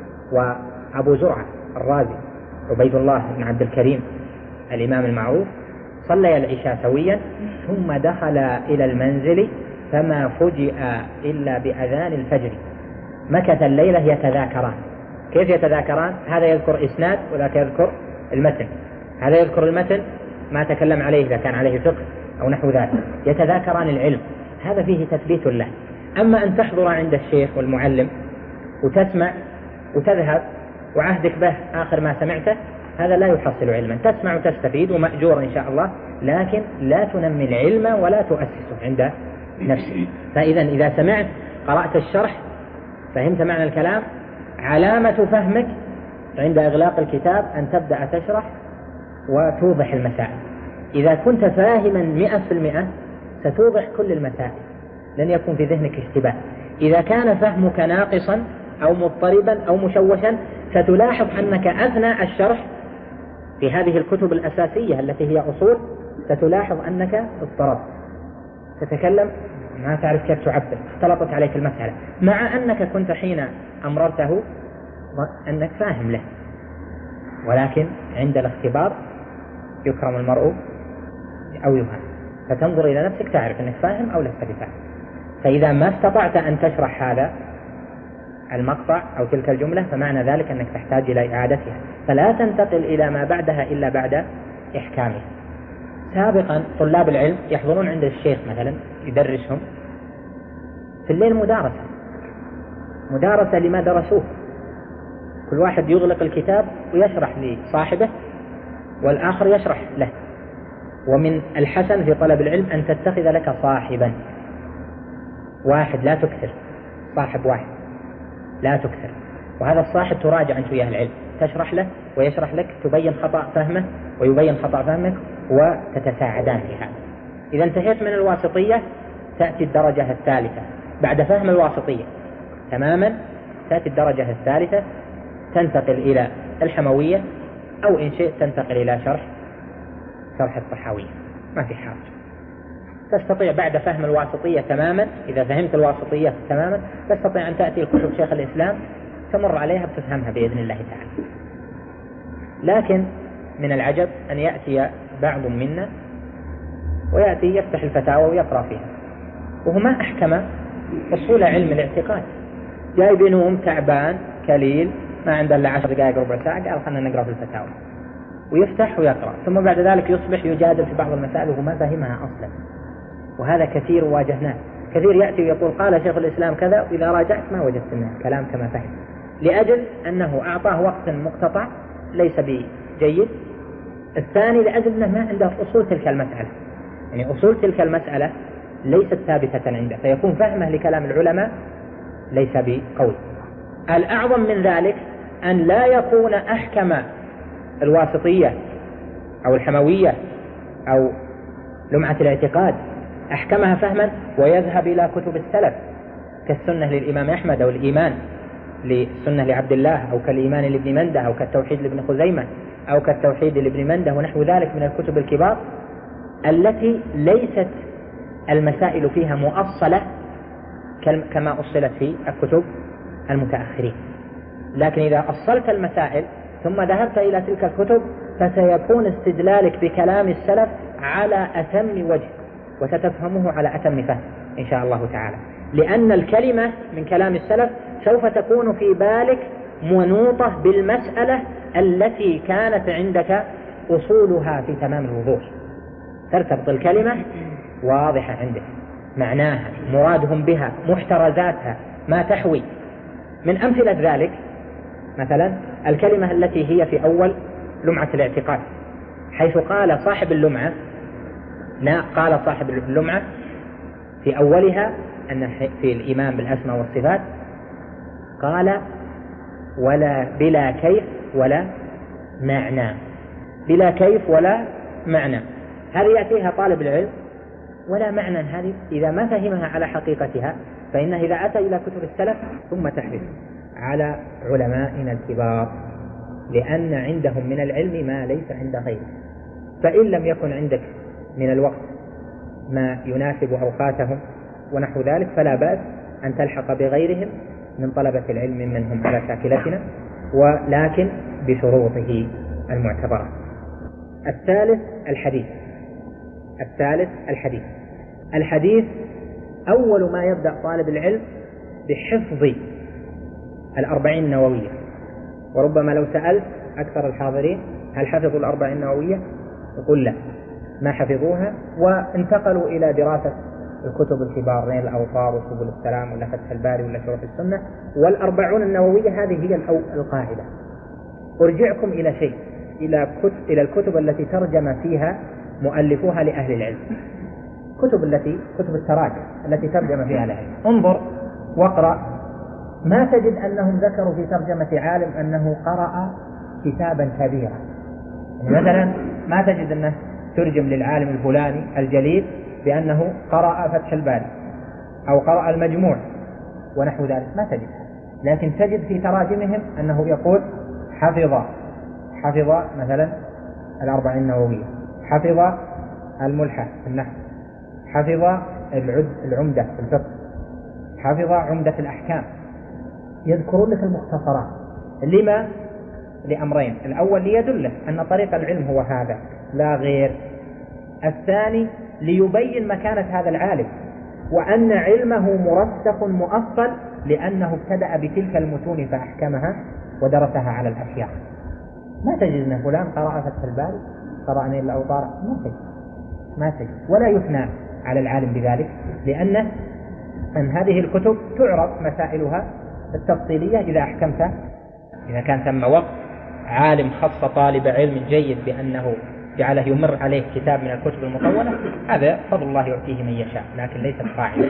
وأبو زرعة الرازي عبيد الله بن عبد الكريم الإمام المعروف، صلى العشاء سويا ثم دخل إلى المنزل فما فجئ إلا بأذان الفجر، مكث الليلة يتذاكران. كيف يتذاكران؟ هذا يذكر إسناد وذاك يذكر المتن، هذا يذكر المتن ما تكلم عليه إذا كان عليه فقه أو نحو ذلك، يتذاكران العلم، هذا فيه تثبيت له. أما أن تحضر عند الشيخ والمعلم وتسمع وتذهب وعهدك به آخر ما سمعته، هذا لا يحصل علما. تسمع وتستفيد ومأجور إن شاء الله، لكن لا تنمي العلم ولا تؤسسه عند نفسك. فإذا إذا سمعت قرأت الشرح فهمت معنى الكلام، علامة فهمك عند إغلاق الكتاب أن تبدأ تشرح وتوضح المسائل. إذا كنت فاهما مئة في المئة ستوضح كل المسائل، لن يكون في ذهنك اشتباه. إذا كان فهمك ناقصا أو مضطربا أو مشوشا ستلاحظ أنك أثناء الشرح في هذه الكتب الأساسية التي هي أصول ستلاحظ أنك اضطربت، تتكلم ما تعرف كيف تعبر، اختلطت عليك المسألة، مع أنك كنت حين أمررته أنك فاهم له. ولكن عند الاختبار يكرم المرء أو يهان، فتنظر إلى نفسك تعرف أنك فاهم أو لست بفاهم. فإذا ما استطعت أن تشرح هذا المقطع أو تلك الجملة فمعنى ذلك أنك تحتاج إلى إعادتها، فلا تنتقل إلى ما بعدها إلا بعد إحكامها. سابقا طلاب العلم يحضرون عند الشيخ مثلا يدرسهم في الليل مدارسة مدارسة لما درسوه، كل واحد يغلق الكتاب ويشرح لصاحبه والآخر يشرح له. ومن الحسن في طلب العلم أن تتخذ لك صاحبا واحد، لا تكثر، صاحب واحد لا تكثر، وهذا الصاحب تراجع أنت وياه العلم، تشرح له ويشرح لك، تبين خطأ فهمه ويبين خطأ فهمك وتتساعدان في هذا. إذا انتهيت من الواسطية تأتي الدرجة الثالثة بعد فهم الواسطية تماما، تأتي الدرجة الثالثة تنتقل إلى الحموية، أو إن شئت تنتقل إلى شرح شرح الطحاوية، ما في حاجة. تستطيع بعد فهم الواسطية تماما، إذا فهمت الواسطية تماما تستطيع أن تأتي الكتب شيخ الإسلام تمر عليها بتفهمها بإذن الله تعالى. لكن من العجب أن يأتي بعض منا ويأتي يفتح الفتاوى ويقرأ فيها وهو ما أحكم أصول علم الاعتقاد، جاي بنوم تعبان كليل ما عنده إلا عشر دقائق ربع ساعة، قال خلنا نقرأ في الفتاوى، ويفتح ويقرأ، ثم بعد ذلك يصبح يجادل في بعض المسائل وهو ما فهمها أصلا. وهذا كثير واجهناه، كثير يأتي ويقول قال شيخ الإسلام كذا، وإذا راجعت ما وجدت منه كلام كما فهم، لأجل أنه أعطاه وقت مقتطع ليس بجيد. الثاني لأجل أنه ما عنده أصول تلك المسألة، يعني أصول تلك المسألة ليست ثابتة عنده، فيكون فهمه لكلام العلماء ليس بقوي. الأعظم من ذلك أن لا يكون أحكم الواسطية أو الحموية أو لمعة الاعتقاد أحكمها فهما ويذهب إلى كتب السلف كالسنة للإمام أحمد أو الإيمان للسنة لعبد الله أو كالإيمان لابن منده أو كالتوحيد لابن خزيمة أو كالتوحيد لابن منده ونحو ذلك من الكتب الكبار التي ليست المسائل فيها مؤصلة كما أصلت في الكتب المتأخرين. لكن إذا أصلت المسائل ثم ذهبت إلى تلك الكتب فسيكون استدلالك بكلام السلف على أتم وجه وستفهمه على أتم فهم إن شاء الله تعالى، لأن الكلمة من كلام السلف سوف تكون في بالك منوطة بالمسألة التي كانت عندك أصولها في تمام الوضوح، ترتبط الكلمة واضحة عندك، معناها مرادهم بها محترزاتها ما تحوي. من أمثلة ذلك مثلا الكلمة التي هي في أول لمعة الاعتقاد، حيث قال صاحب اللمعة لا قال صاحب اللمعة في أولها أن في الإيمان بالأسماء والصفات قال ولا بلا كيف ولا معنى، بلا كيف ولا معنى، هذه يأتيها طالب العلم ولا معنى، هذه إذا ما فهمها على حقيقتها فإنه إذا أتى إلى كتب السلف ثم تحرص على علمائنا الكبار، لأن عندهم من العلم ما ليس عند غيره. فإن لم يكن عندك من الوقت ما يناسب أوقاتهم ونحو ذلك فلا بأس أن تلحق بغيرهم من طلبة العلم منهم على شاكلتنا، ولكن بشروطه المعتبرة. الثالث الحديث. الثالث الحديث الحديث أول ما يبدأ طالب العلم بحفظ الأربعين النووية، وربما لو سألت أكثر الحاضرين هل حفظوا الأربعين النووية؟ يقول لا، ما حفظوها، وانتقلوا إلى دراسة الكتب الكبار نيل الأوطار وسبل السلام ولا فتح الباري ولا شرح السنة. والأربعون النووية هذه هي القاعدة. أرجعكم إلى شيء، إلى كتب إلى الكتب التي ترجم فيها مؤلفوها لأهل العلم، كتب التي كتب التراجم التي ترجم فيها أهل العلم. انظر واقرأ، ما تجد أنهم ذكروا في ترجمة عالم أنه قرأ كتابا كبيرا. يعني مثلا ما تجد أنه ترجم للعالم الفلاني الجليل بأنه قرأ فتح الباري أو قرأ المجموع ونحو ذلك، ما تجد. لكن تجد في تراجمهم أنه يقول حفظ حفظ مثلا الأربعين النووية، حفظ الملحة في النحو، حفظ العد العمدة في الفقه، حفظ عمدة الأحكام. يذكرون لك المختصرات. لما؟ لأمرين: الأول ليدله أن طريق العلم هو هذا لا غير، الثاني ليبين مكانة هذا العالم وأن علمه مرسخ مؤصل لأنه ابتدأ بتلك المتون فأحكمها ودرسها على الأشياء. ما تجد أن فلان قرأ فتح الباري، قرأ نيل الأوطار، ما تجد ما تجد ولا يثنى على العالم بذلك، لأن أن هذه الكتب تعرض مسائلها التفصيلية إذا أحكمت. إذا كان ثم وقت عالم خص طالب علم جيد بأنه جعله يمر عليه كتاب من الكتب المطولة، هذا فضل الله يعطيه من يشاء، لكن ليست قاعدة.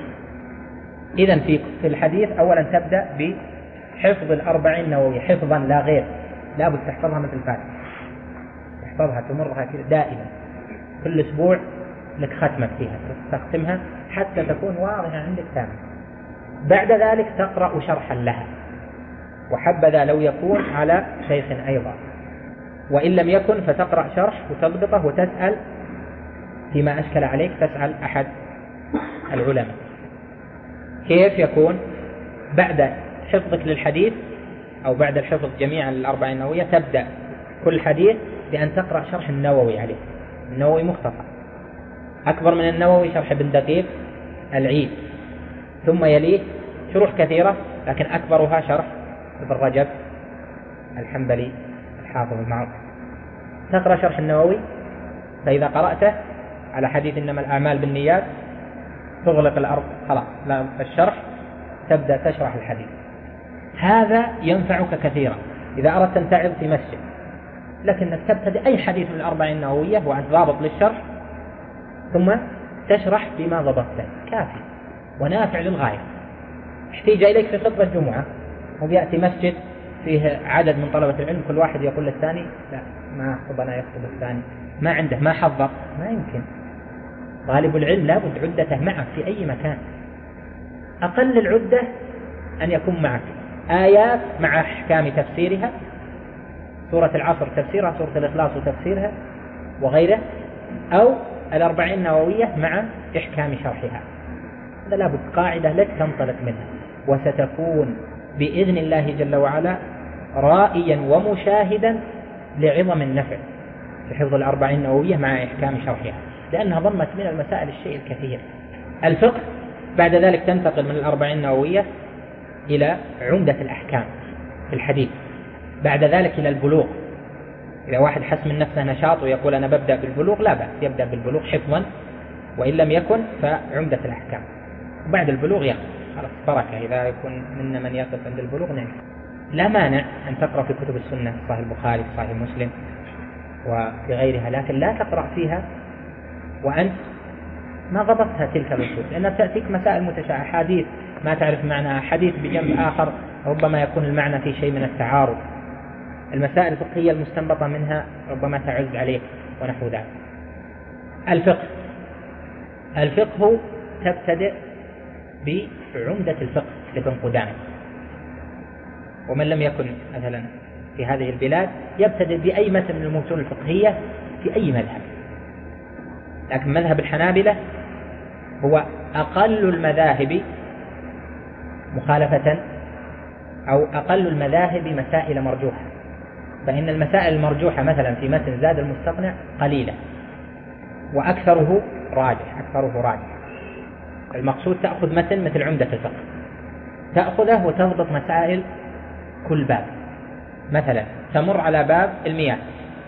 إذن في الحديث أولا تبدأ بحفظ الأربعين النووية حفظا لا غير، لا بد تحفظها مثل الفاتحة، تحفظها تمرها كذا دائما، كل أسبوع لك ختمة فيها تختمها حتى تكون واضحة عندك تامة. بعد ذلك تقرأ شرحا لها، وحبذا لو يكون على شيخ أيضا، وإن لم يكن فتقرأ شرح وتضبطه وتسأل فيما أشكل عليك، تسأل أحد العلماء. كيف يكون؟ بعد حفظك للحديث أو بعد الحفظ جميعا للأربعين النووية تبدأ كل حديث بأن تقرأ شرح النووي عليه. النووي مختصر، أكبر من النووي شرح ابن دقيق العيد، ثم يليه شروح كثيرة لكن أكبرها شرح ابن رجب الحنبلي الحافظ المعروف. تقرأ شرح النووي، فإذا قرأته على حديث إنما الأعمال بالنيات تغلق الأرض خلاص لا الشرح، تبدأ تشرح الحديث. هذا ينفعك كثيرا إذا أردت أن تعظ في مسجد، لكنك تبتدئ أي حديث من الأربعين النووية وأنت ضابط للشرح ثم تشرح بما ضبطته، كافي ونافع للغاية. احتاج إليك في خطبة الجمعة وبيأتي مسجد فيه عدد من طلبة العلم، كل واحد يقول للثاني لا ما أخطب أنا يخطب الثاني، ما عنده ما حضر، ما يمكن. طالب العلم لابد عدته معك في أي مكان، أقل العدة أن يكون معك آيات مع أحكام تفسيرها، سورة العصر تفسيرها، سورة الإخلاص وتفسيرها وغيره، أو الأربعين النووية مع إحكام شرحها. هذا لابد قاعدة لك تنطلق منها، وستكون بإذن الله جل وعلا رائيا ومشاهدا لعظم النفع في حفظ الأربعين النووية مع إحكام شرحها، لأنها ضمت من المسائل الشيء الكثير. الفقه بعد ذلك تنتقل من الأربعين النووية إلى عمدة الأحكام في الحديث، بعد ذلك إلى البلوغ. إذا واحد حس من نفسه نشاط ويقول أنا ببدأ بالبلوغ، لا بأس، يبدأ بالبلوغ حفظا، وإن لم يكن فعمدة الأحكام. بعد البلوغ يقف خلاص بركة، إذا يكون منا من يقف عند البلوغ نعم. لا مانع أن تقرأ في كتب السنة، صحيح البخاري، صحيح مسلم وفي غيرها، لكن لا تقرأ فيها وأنت ما ضبطتها تلك الأصول، لأنها تأتيك مسائل متشابهة، حديث ما تعرف معناها، حديث بجنب آخر ربما يكون المعنى في شيء من التعارض، المسائل الفقهية المستنبطة منها ربما تعز عليك ونحو ذلك. الفقه الفقه تبتدئ بعمدة الفقه لابن قدامة، ومن لم يكن مثلا في هذه البلاد يبتدئ بأي متن من المتون الفقهية في أي مذهب، لكن مذهب الحنابلة هو أقل المذاهب مخالفة أو أقل المذاهب مسائل مرجوحة، فإن المسائل المرجوحة مثلا في متن زاد المستقنع قليلة، وأكثره راجح أكثره راجح. المقصود تأخذ متن مثل عمدة الفقه، تأخذه وتضبط مسائل كل باب. مثلا تمر على باب المياه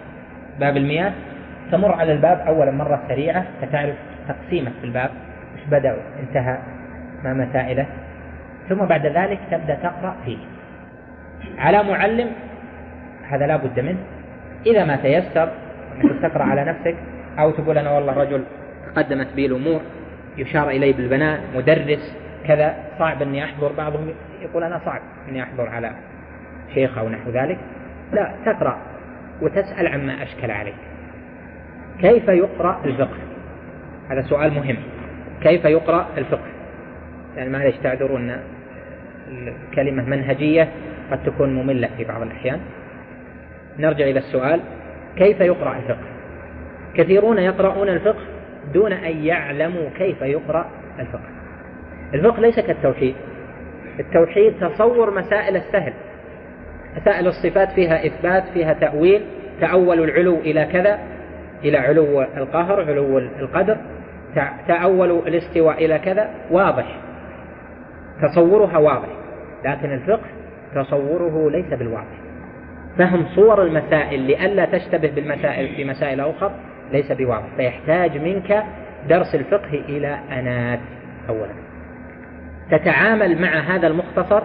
باب المياه تمر على الباب أولا مرة سريعة فتعرف تقسيمه في الباب مش بدأ انتهى ما مسائله، ثم بعد ذلك تبدأ تقرأ فيه على معلم، هذا لا بد منه. إذا ما تيسر أنك تقرأ على نفسك، أو تقول أنا والله رجل تقدمت بي الأمور يشار إلي بالبنان مدرس كذا صعب أني أحضر، بعضهم يقول أنا صعب أني أحضر على شيخ أو نحو ذلك، لا تقرأ وتسأل عما أشكل عليك. كيف يقرأ الفقه؟ هذا سؤال مهم. كيف يقرأ الفقه؟ يعني معلش تعذرون الكلمة منهجية قد تكون مملة في بعض الأحيان. نرجع إلى السؤال: كيف يقرأ الفقه؟ كثيرون يقرؤون الفقه دون أن يعلموا كيف يقرأ الفقه. الفقه ليس كالتوحيد. التوحيد تصور مسائل السهل، مسائل الصفات فيها إثبات فيها تأويل، تأول العلو إلى كذا، إلى علو القهر، علو القدر، تأول الاستواء إلى كذا، واضح تصورها واضح. لكن الفقه تصوره ليس بالواضح. فهم صور المسائل لئلا تشتبه بالمسائل في مسائل أخرى ليس بواضح، فيحتاج منك درس الفقه إلى أنات. أولا تتعامل مع هذا المختصر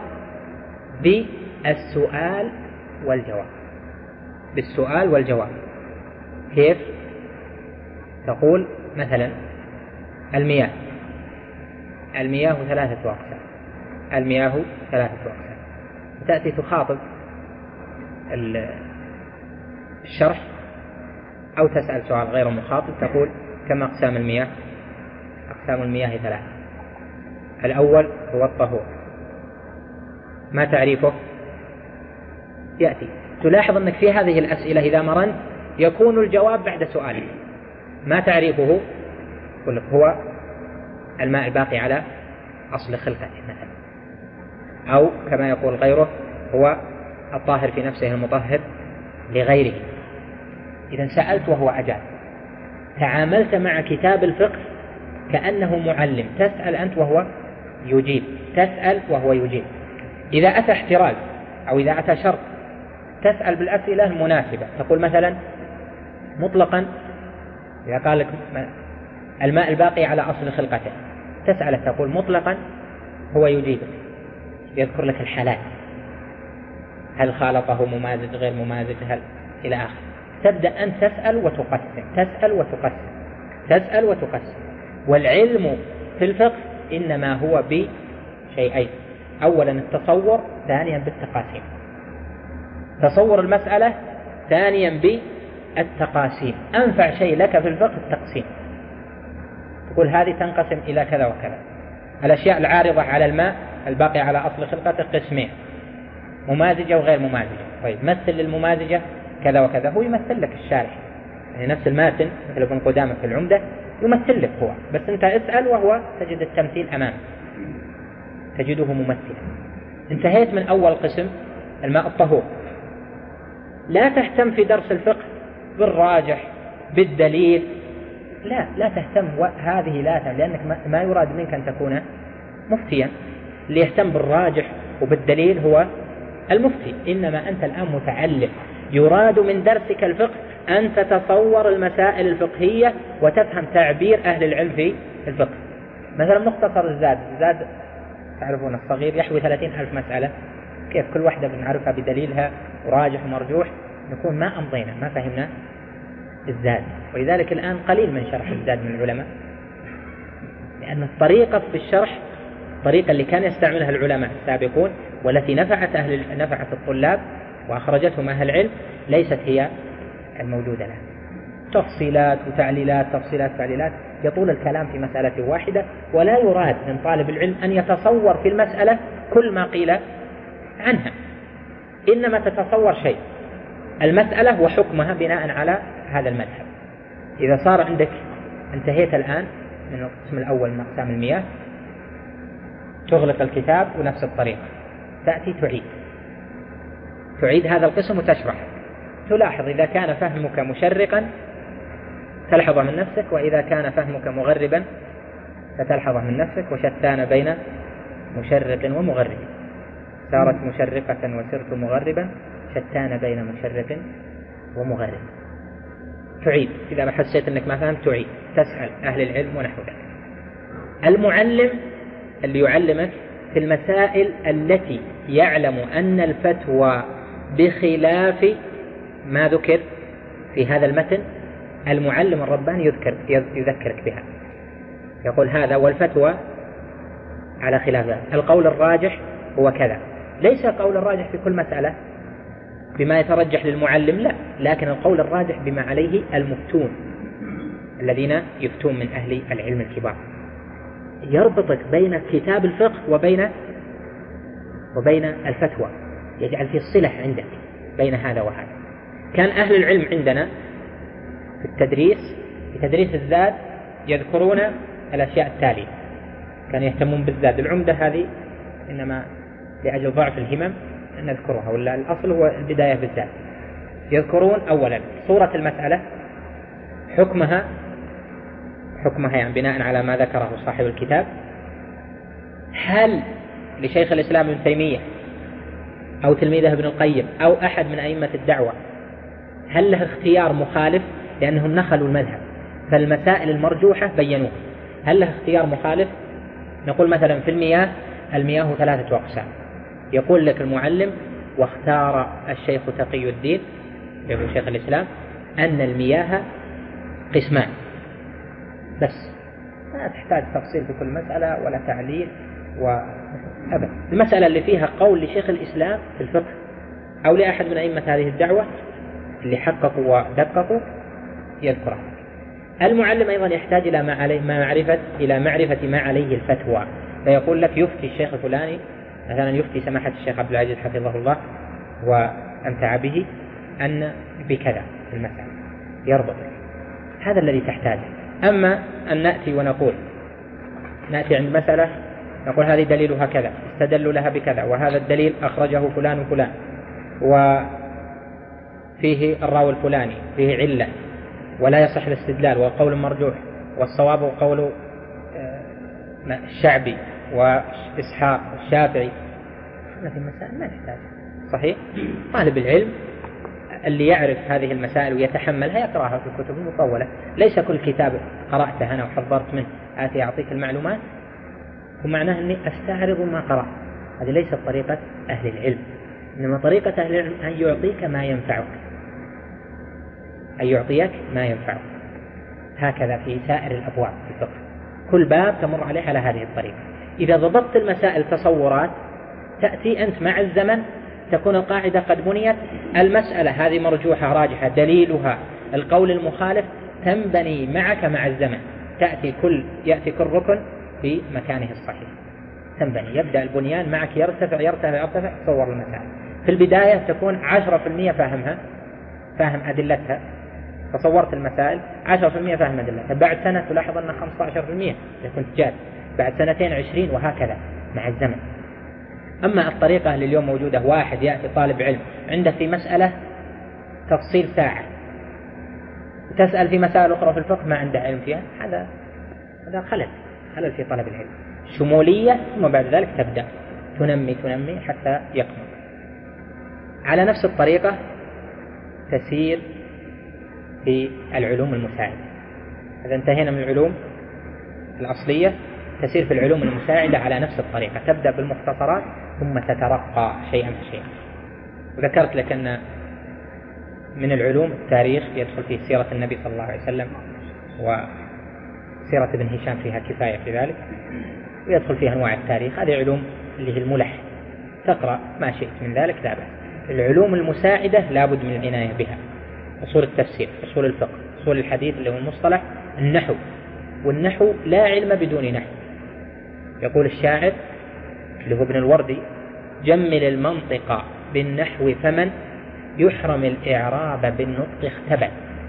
بالسؤال والجواب، بالسؤال والجواب. كيف؟ تقول مثلا المياه المياه ثلاثة أقسام، المياه ثلاثة أقسام، تأتي تخاطب الشرح أو تسأل سؤال غير مخاطب، تقول كم أقسام المياه؟ أقسام المياه ثلاثة. الأول هو الطهور، ما تعريفه؟ يأتي تلاحظ أنك في هذه الأسئلة إذا مرنت يكون الجواب بعد سؤالك. ما تعريفه؟ يقول لك هو الماء الباقي على أصل خلقته مثلا، أو كما يقول غيره هو الطاهر في نفسه المطهر لغيره. إذا سألت وهو أجاب، تعاملت مع كتاب الفقه كأنه معلم، تسأل أنت وهو يجيب، تسأل وهو يجيب. إذا أتى احتراز أو إذا أتى شرط تسأل بالأسئلة المناسبة. تقول مثلا مطلقا إذا قال لك الماء الباقي على أصل خلقته، تسأله تقول مطلقا، هو يجيبك، يذكر لك الحالات، هل خالطه ممازج غير ممازج، هل إلى آخر. تبدأ أن تسأل وتقسم، تسأل وتقسم، تسأل وتقسم. والعلم في الفقه إنما هو بشيئين: أولا التصور، ثانيا بالتقاسيم. تصور المسألة، ثانيا بالتقاسيم. أنفع شيء لك في الفقه التقسيم. تقول هذه تنقسم إلى كذا وكذا. الأشياء العارضة على الماء الباقي على أصل خلقته قسمين: ممازجة وغير ممازجة. طيب مثل للممازجة كذا وكذا، هو يمثل لك الشارح، يعني نفس الماتن مثل ابن قدامة في العمدة يمثل لك هو، بس أنت اسأل وهو تجد التمثيل أمامك، تجده ممثلا. انتهيت من أول قسم الماء الطهور. لا تهتم في درس الفقه بالراجح بالدليل، لا لا تهتم، هذه لا تهتم، لأنك ما يراد منك أن تكون مفتيا. اللي يهتم بالراجح وبالدليل هو المفتي، إنما أنت الآن متعلم. يراد من درسك الفقه أن تتصور المسائل الفقهية وتفهم تعبير أهل العلم في الفقه. مثلا مختصر الزاد، الزاد تعرفون الصغير يحوي ثلاثين ألف مسألة، كيف كل واحدة بنعرفها بدليلها وراجح ومرجوح، نكون ما أمضينا ما فهمنا الزاد. ولذلك الآن قليل من شرح الزاد من العلماء، لأن الطريقة في الشرح الطريقة اللي كان يستعملها العلماء السابقون والتي نفعت أهل نفعت الطلاب وأخرجتهم أهل العلم ليست هي الموجودة الآن. تفصيلات وتعليلات، تفصيلات تعليلات، يطول الكلام في مسألة واحدة، ولا يراد من طالب العلم أن يتصور في المسألة كل ما قيل عنها، إنما تتصور شيء المسألة وحكمها بناء على هذا المذهب. إذا صار عندك انتهيت الآن من القسم الأول من أقسام المياه، تغلق الكتاب ونفس الطريقة تأتي تعيد تعيد هذا القسم وتشرح. تلاحظ إذا كان فهمك مشرقا تلحظه من نفسك، وإذا كان فهمك مغربا فتلحظه من نفسك، وشتان بين مشرق ومغرب. صارت مشرقة وصرت مغربا، شتان بين مشرق ومغرب. تعيد، إذا حسيت أنك ما فهمت تعيد، تسأل أهل العلم ونحو ذلك. المعلم اللي يعلمك في المسائل التي يعلم أن الفتوى بخلاف ما ذكر في هذا المتن، المعلم الرباني يذكر يذكرك بها، يقول هذا والفتوى على خلاف ذلك، القول الراجح هو كذا. ليس القول الراجح في كل مسألة بما يترجح للمعلم، لا، لكن القول الراجح بما عليه المفتون الذين يفتون من أهل العلم الكبار. يربطك بين كتاب الفقه وبين وبين الفتوى، يجعل في الصلة عندك بين هذا وهذا. كان أهل العلم عندنا في التدريس، في تدريس الزاد، يذكرون الأشياء التالية، كانوا يهتمون بالزاد. العمدة هذه إنما لأجل ضعف الهمم نذكرها، ولا الأصل هو البداية بالزاد. يذكرون أولا صورة المسألة، حكمها حكمها يعني بناء على ما ذكره صاحب الكتاب. هل لشيخ الإسلام ابن تيمية أو تلميذه ابن القيم أو أحد من أئمة الدعوة هل له اختيار مخالف؟ لأنهم نخلوا المذهب، فالمسائل المرجوحة بينوها. هل له اختيار مخالف؟ نقول مثلا في المياه، المياه ثلاثة أقسام. يقول لك المعلم: واختار الشيخ تقي الدين يقول شيخ الإسلام أن المياه قسمان، بس ما تحتاج تفصيل في كل مسألة ولا تعليل وأبدا. المسألة اللي فيها قول لشيخ الإسلام في الفقه أو لأحد من أئمة هذه الدعوة اللي حققوا ودققوا يذكرها. المعلم أيضا يحتاج إلى ما عليه ما معرفة إلى معرفة ما عليه الفتوى، فيقول لك يفتي الشيخ الفلاني، مثلا يفتي سماحة الشيخ عبد العزيز حفظه الله وأمتع به أن بكذا في المسألة، يربط. هذا الذي تحتاجه. أما أن نأتي ونقول نأتي عند مسألة نقول هذه دليلها كذا، استدلوا لها بكذا، وهذا الدليل أخرجه فلان وفلان، وفيه الراوي الفلاني فيه علة ولا يصح الاستدلال، والقول مرجوح، والصواب قول الشعبي وإسحاق الشافعي. هذه المسائل ما تحتاج. صحيح؟ طالب العلم اللي يعرف هذه المسائل ويتحملها يقرأها في الكتب المطولة. ليس كل كتاب قرأته أنا وحضرت منه آتي أعطيك المعلومات ومعناه أني أستعرض ما قرأت. هذه ليست طريقة أهل العلم، إنما طريقة أهل العلم أن يعطيك ما ينفعك، أن يعطيك ما ينفعك. هكذا في سائر الأبواب في الفقه، كل باب تمر عليه على هذه الطريقة. إذا ضبطت المسائل تصورات، تأتي أنت مع الزمن تكون القاعدة قد بنيت، المسألة هذه مرجوحة راجحة دليلها القول المخالف، تنبني معك مع الزمن. تأتي كل يأتي كل ركن في مكانه الصحيح، تنبني، يبدأ البنيان معك يرتفع يرتفع يرتفع. تصور المسائل في البداية تكون عشرة في المية فاهمها، فاهم أدلتها، تصورت المسائل عشرة في المية فاهم أدلتها، بعد سنة تلاحظ أنها خمسة عشر في المية إذا كنت جاد، بعد سنتين عشرين، وهكذا مع الزمن. أما الطريقة اللي اليوم موجودة، واحد يأتي طالب علم عنده في مسألة تفصيل ساعة، تسأل في مسائل أخرى في الفقه ما عنده علم فيها، هذا هذا خلل خلل في طلب العلم. شمولية، ثم بعد ذلك تبدأ تنمي تنمي حتى يكمل. على نفس الطريقة تسير في العلوم المساعدة. إذا انتهينا من العلوم الأصلية، تسير في العلوم المساعدة على نفس الطريقة، تبدأ بالمختصرات ثم تترقى شيئا فشيئا. وذكرت لك أن من العلوم التاريخ يدخل فيه سيرة النبي صلى الله عليه وسلم، وسيرة ابن هشام فيها كفاية في ذلك، ويدخل فيها أنواع التاريخ. هذه علوم اللي هي الملح، تقرأ ما شئت من ذلك لا بأس. العلوم المساعدة لابد من العناية بها، أصول التفسير، أصول الفقه، أصول الحديث اللي هو المصطلح، النحو. والنحو لا علم بدون نحو. يقول الشاعر اللي هو ابن الوردي: جمل المنطق بالنحو فمن يحرم الإعراب بالنطق اختبل.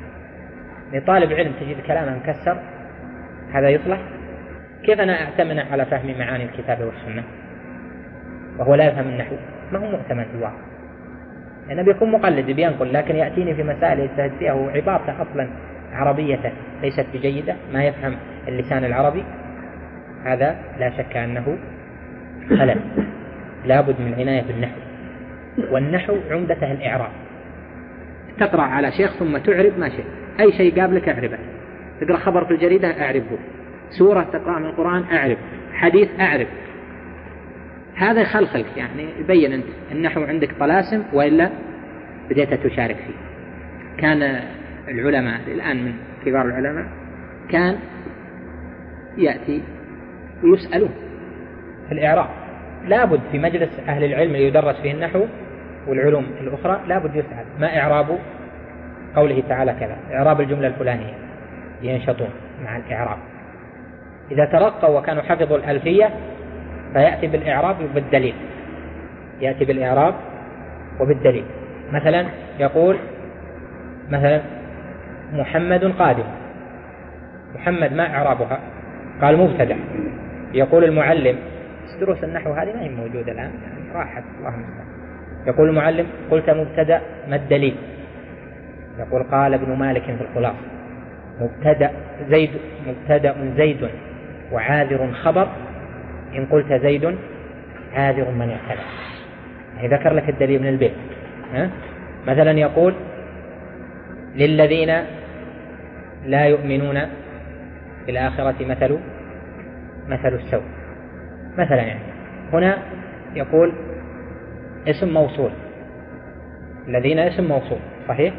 لطالب علم تجد كلامه مكسر، هذا يصلح؟ كيف أنا أعتمن على فهم معاني الكتاب والسنة وهو لا يفهم النحو؟ ما هو مؤتمن في الواقع، لأنه بيكون مقلد بينقل، لكن يأتيني في مسائل يجتهد فيها وعبارته أصلا عربية ليست بجيدة، ما يفهم اللسان العربي، هذا لا شك أنه خلل. لابد من العناية بالنحو، والنحو عمدته الإعراب. تقرأ على شيخ ثم تعرب ما شئت، أي شيء قابلك أعربه، تقرأ خبر في الجريدة أعربه، سورة تقرأ من القرآن أعرب، حديث أعرب. هذا يخلخلك، يعني يبين أنت النحو عندك طلاسم وإلا بديت تشارك فيه. كان العلماء الآن من كبار العلماء كان يأتي ويسألون في الإعراب، لابد في مجلس أهل العلم يدرس فيه النحو والعلوم الأخرى لابد يسأل ما إعراب قوله تعالى كذا، إعراب الجملة الفلانية، ينشطون مع الإعراب. إذا ترقوا وكانوا حفظوا الألفية فيأتي بالإعراب وبالدليل، يأتي بالإعراب وبالدليل. مثلا يقول مثلا محمد قادم، محمد ما إعرابها؟ قال مبتدأ. يقول المعلم، دروس النحو هذه ما هي موجودة الآن، يعني راحت الله المستعان. يقول المعلم قلت مبتدأ ما الدليل؟ يقول قال ابن مالك في الخلاصة مبتدأ زيد، مبتدأ زيد وعاذر خبر، إن قلت زيد عاذر من اعتذر. ذكر لك الدليل من البيت. ها؟ مثلا يقول للذين لا يؤمنون بالآخرة مثل مثل السوء مثلا، يعني هنا يقول اسم موصول، الذين اسم موصول صحيح،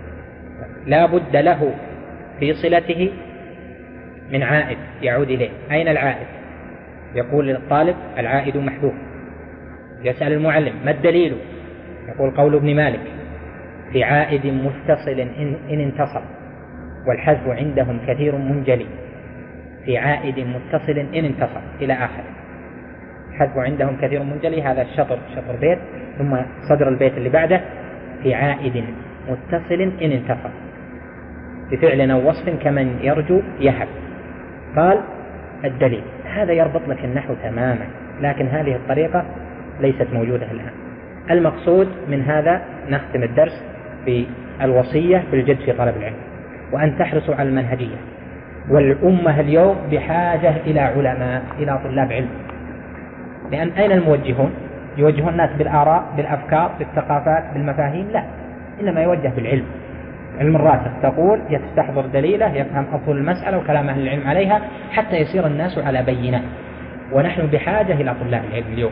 لا بد له في صلته من عائد يعود إليه. أين العائد؟ يقول للطالب العائد محذوف. يسأل المعلم ما الدليل؟ يقول قول ابن مالك في عائد متصل إن, إن انتصل، والحذف عندهم كثير منجلي، في عائد متصل إن انتصل إلى آخر. الحذف عندهم كثير منجلي، هذا الشطر شطر بيت، ثم صدر البيت اللي بعده في عائد متصل إن انتصل بفعل أو وصف كمن يرجو يهب. قال الدليل. هذا يربط لك النحو تماما، لكن هذه الطريقة ليست موجودة الآن. المقصود من هذا نختم الدرس بالوصية بالجد في طلب العلم، وأن تحرصوا على المنهجية. والأمة اليوم بحاجة إلى علماء، إلى طلاب علم. لأن أين الموجهون؟ يوجهون الناس بالآراء، بالأفكار، بالثقافات، بالمفاهيم؟ لا، إنما يوجه بالعلم، علم الراسخ. تقول يستحضر دليله، يفهم أصول المسألة وكلام أهل العلم عليها حتى يصير الناس على بينة. ونحن بحاجة إلى طلاب العلم اليوم.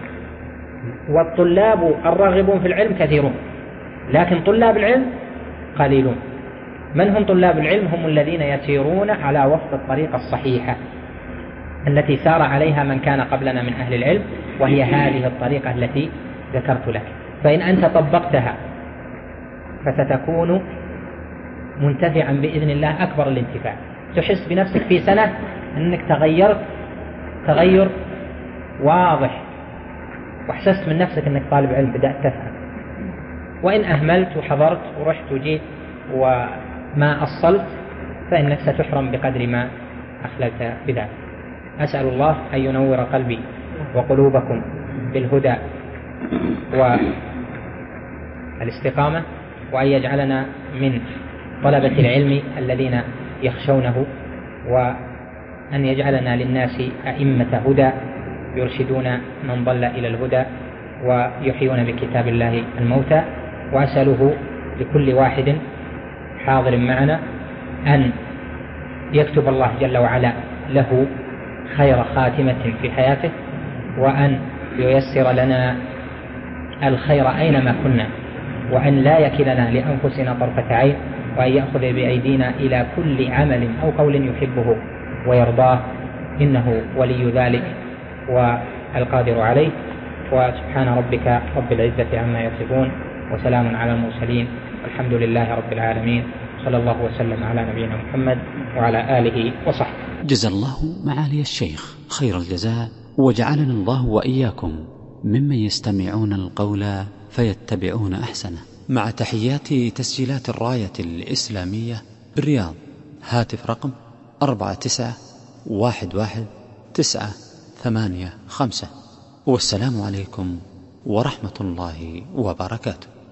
والطلاب الراغبون في العلم كثيرون، لكن طلاب العلم قليلون. من هم طلاب العلم؟ هم الذين يسيرون على وفق الطريقة الصحيحة التي سار عليها من كان قبلنا من أهل العلم، وهي هذه الطريقة التي ذكرت لك. فإن أنت طبقتها فستكون منتفعا بإذن الله أكبر الانتفاع. تحس بنفسك في سنة أنك تغيرت تغير واضح، وحسست من نفسك أنك طالب علم، بدأت تفهم. وإن أهملت وحضرت ورحت وجيت وما أصلت فإنك ستحرم بقدر ما أخللت بذلك. أسأل الله أن ينور قلبي وقلوبكم بالهدى والاستقامة، وأن يجعلنا من طلبة العلم الذين يخشونه، وأن يجعلنا للناس أئمة هدى يرشدون من ضل إلى الهدى ويحيون بكتاب الله الموتى. وأسأله لكل واحد حاضر معنا أن يكتب الله جل وعلا له خير خاتمة في حياته، وأن ييسر لنا الخير أينما كنا، وأن لا يكلنا لأنفسنا طرفة عين، وأن يأخذ بأيدينا إلى كل عمل أو قول يحبه ويرضاه، إنه ولي ذلك والقادر عليه. وسبحان ربك رب العزة عما يصفون، وسلام على المرسلين، والحمد لله رب العالمين، صلى الله وسلم على نبينا محمد وعلى آله وصحبه. جزا الله معالي الشيخ خير الجزاء، وجعلنا الله وإياكم ممن يستمعون القول فيتبعون أحسنه. مع تحيات تسجيلات الراية الإسلامية بالرياض. هاتف رقم أربعة تسعة واحد واحد تسعة ثمانية خمسة. والسلام عليكم ورحمة الله وبركاته.